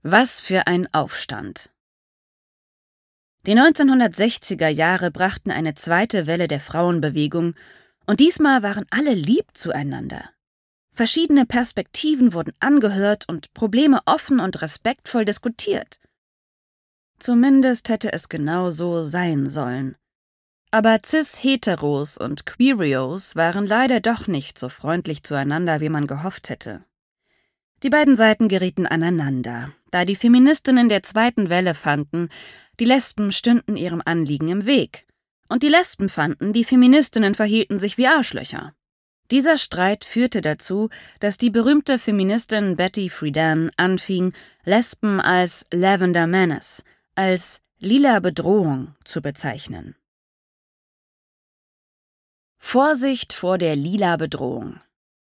Was für ein Aufstand! Die 1960er Jahre brachten eine zweite Welle der Frauenbewegung, und diesmal waren alle lieb zueinander. Verschiedene Perspektiven wurden angehört und Probleme offen und respektvoll diskutiert. Zumindest hätte es genau so sein sollen. Aber Cis-Heteros und Queerios waren leider doch nicht so freundlich zueinander, wie man gehofft hätte. Die beiden Seiten gerieten aneinander, da die Feministinnen der zweiten Welle fanden, die Lesben stünden ihrem Anliegen im Weg, und die Lesben fanden, die Feministinnen verhielten sich wie Arschlöcher. Dieser Streit führte dazu, dass die berühmte Feministin Betty Friedan anfing, Lesben als Lavender Menace, als lila Bedrohung zu bezeichnen. Vorsicht vor der lila Bedrohung.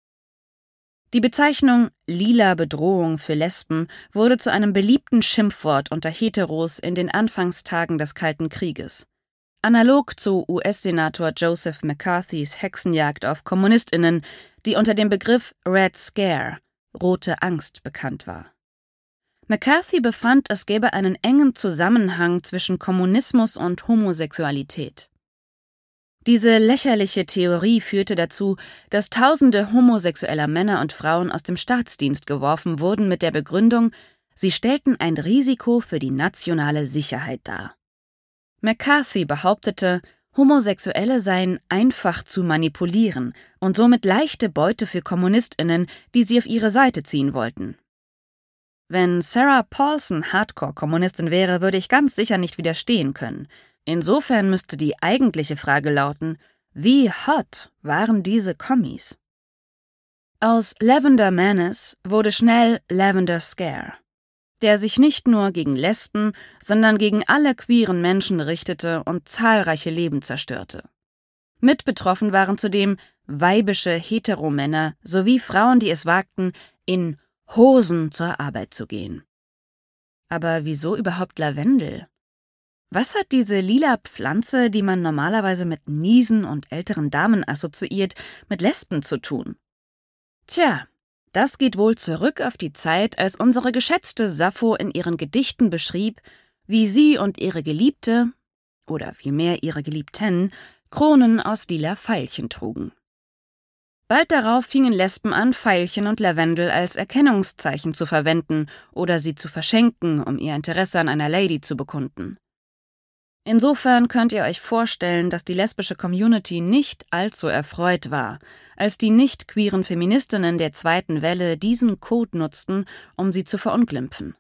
Die Bezeichnung lila Bedrohung für Lesben wurde zu einem beliebten Schimpfwort unter Heteros in den Anfangstagen des Kalten Krieges. Analog zu US-Senator Joseph McCarthys Hexenjagd auf KommunistInnen, die unter dem Begriff Red Scare, rote Angst, bekannt war. McCarthy befand, es gäbe einen engen Zusammenhang zwischen Kommunismus und Homosexualität. Diese lächerliche Theorie führte dazu, dass Tausende homosexueller Männer und Frauen aus dem Staatsdienst geworfen wurden mit der Begründung, sie stellten ein Risiko für die nationale Sicherheit dar. McCarthy behauptete, Homosexuelle seien einfach zu manipulieren und somit leichte Beute für KommunistInnen, die sie auf ihre Seite ziehen wollten. Wenn Sarah Paulson Hardcore-Kommunistin wäre, würde ich ganz sicher nicht widerstehen können. Insofern müsste die eigentliche Frage lauten, wie hot waren diese Kommis? Aus Lavender Menace wurde schnell Lavender Scare, der sich nicht nur gegen Lesben, sondern gegen alle queeren Menschen richtete und zahlreiche Leben zerstörte. Mit betroffen waren zudem weibische Heteromänner sowie Frauen, die es wagten, in Hosen zur Arbeit zu gehen. Aber wieso überhaupt Lavendel? Was hat diese lila Pflanze, die man normalerweise mit Niesen und älteren Damen assoziiert, mit Lesben zu tun? Tja, das geht wohl zurück auf die Zeit, als unsere geschätzte Sappho in ihren Gedichten beschrieb, wie sie und ihre Geliebte, oder vielmehr ihre Geliebten, Kronen aus lila Veilchen trugen. Bald darauf fingen Lesben an, Veilchen und Lavendel als Erkennungszeichen zu verwenden oder sie zu verschenken, um ihr Interesse an einer Lady zu bekunden. Insofern könnt ihr euch vorstellen, dass die lesbische Community nicht allzu erfreut war, als die nicht-queeren Feministinnen der zweiten Welle diesen Code nutzten, um sie zu verunglimpfen.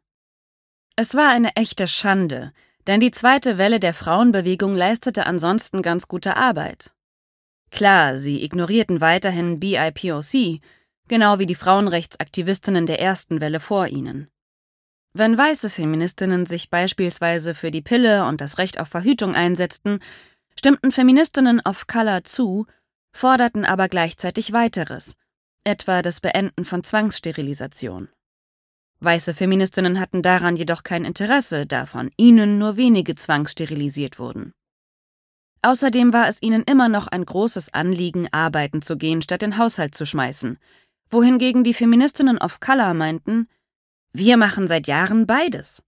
Es war eine echte Schande, denn die zweite Welle der Frauenbewegung leistete ansonsten ganz gute Arbeit. Klar, sie ignorierten weiterhin BIPOC, genau wie die Frauenrechtsaktivistinnen der ersten Welle vor ihnen. Wenn weiße Feministinnen sich beispielsweise für die Pille und das Recht auf Verhütung einsetzten, stimmten Feministinnen of Color zu, forderten aber gleichzeitig weiteres, etwa das Beenden von Zwangssterilisation. Weiße Feministinnen hatten daran jedoch kein Interesse, da von ihnen nur wenige zwangssterilisiert wurden. Außerdem war es ihnen immer noch ein großes Anliegen, arbeiten zu gehen, statt den Haushalt zu schmeißen, wohingegen die Feministinnen of Color meinten, wir machen seit Jahren beides.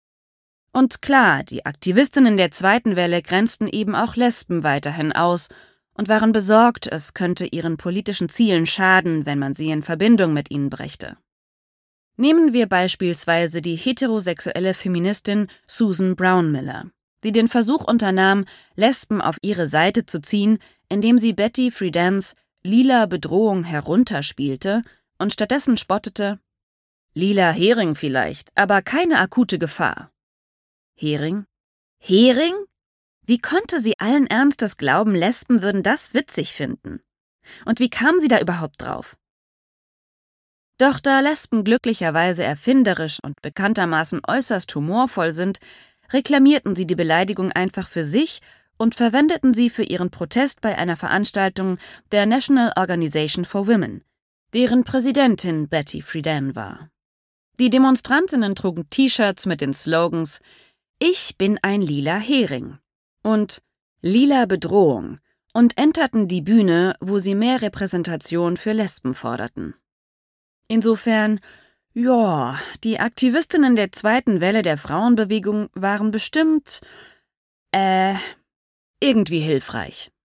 Und klar, die Aktivistinnen der zweiten Welle grenzten eben auch Lesben weiterhin aus und waren besorgt, es könnte ihren politischen Zielen schaden, wenn man sie in Verbindung mit ihnen brächte. Nehmen wir beispielsweise die heterosexuelle Feministin Susan Brownmiller, die den Versuch unternahm, Lesben auf ihre Seite zu ziehen, indem sie Betty Friedans lila Bedrohung herunterspielte und stattdessen spottete, lila Hering vielleicht, aber keine akute Gefahr. Hering? Hering? Wie konnte sie allen Ernstes glauben, Lesben würden das witzig finden? Und wie kam sie da überhaupt drauf? Doch da Lesben glücklicherweise erfinderisch und bekanntermaßen äußerst humorvoll sind, reklamierten sie die Beleidigung einfach für sich und verwendeten sie für ihren Protest bei einer Veranstaltung der National Organization for Women, deren Präsidentin Betty Friedan war. Die Demonstrantinnen trugen T-Shirts mit den Slogans »Ich bin ein lila Hering« und »Lila Bedrohung« und enterten die Bühne, wo sie mehr Repräsentation für Lesben forderten. Insofern, Ja, die Aktivistinnen der zweiten Welle der Frauenbewegung waren bestimmt, irgendwie hilfreich.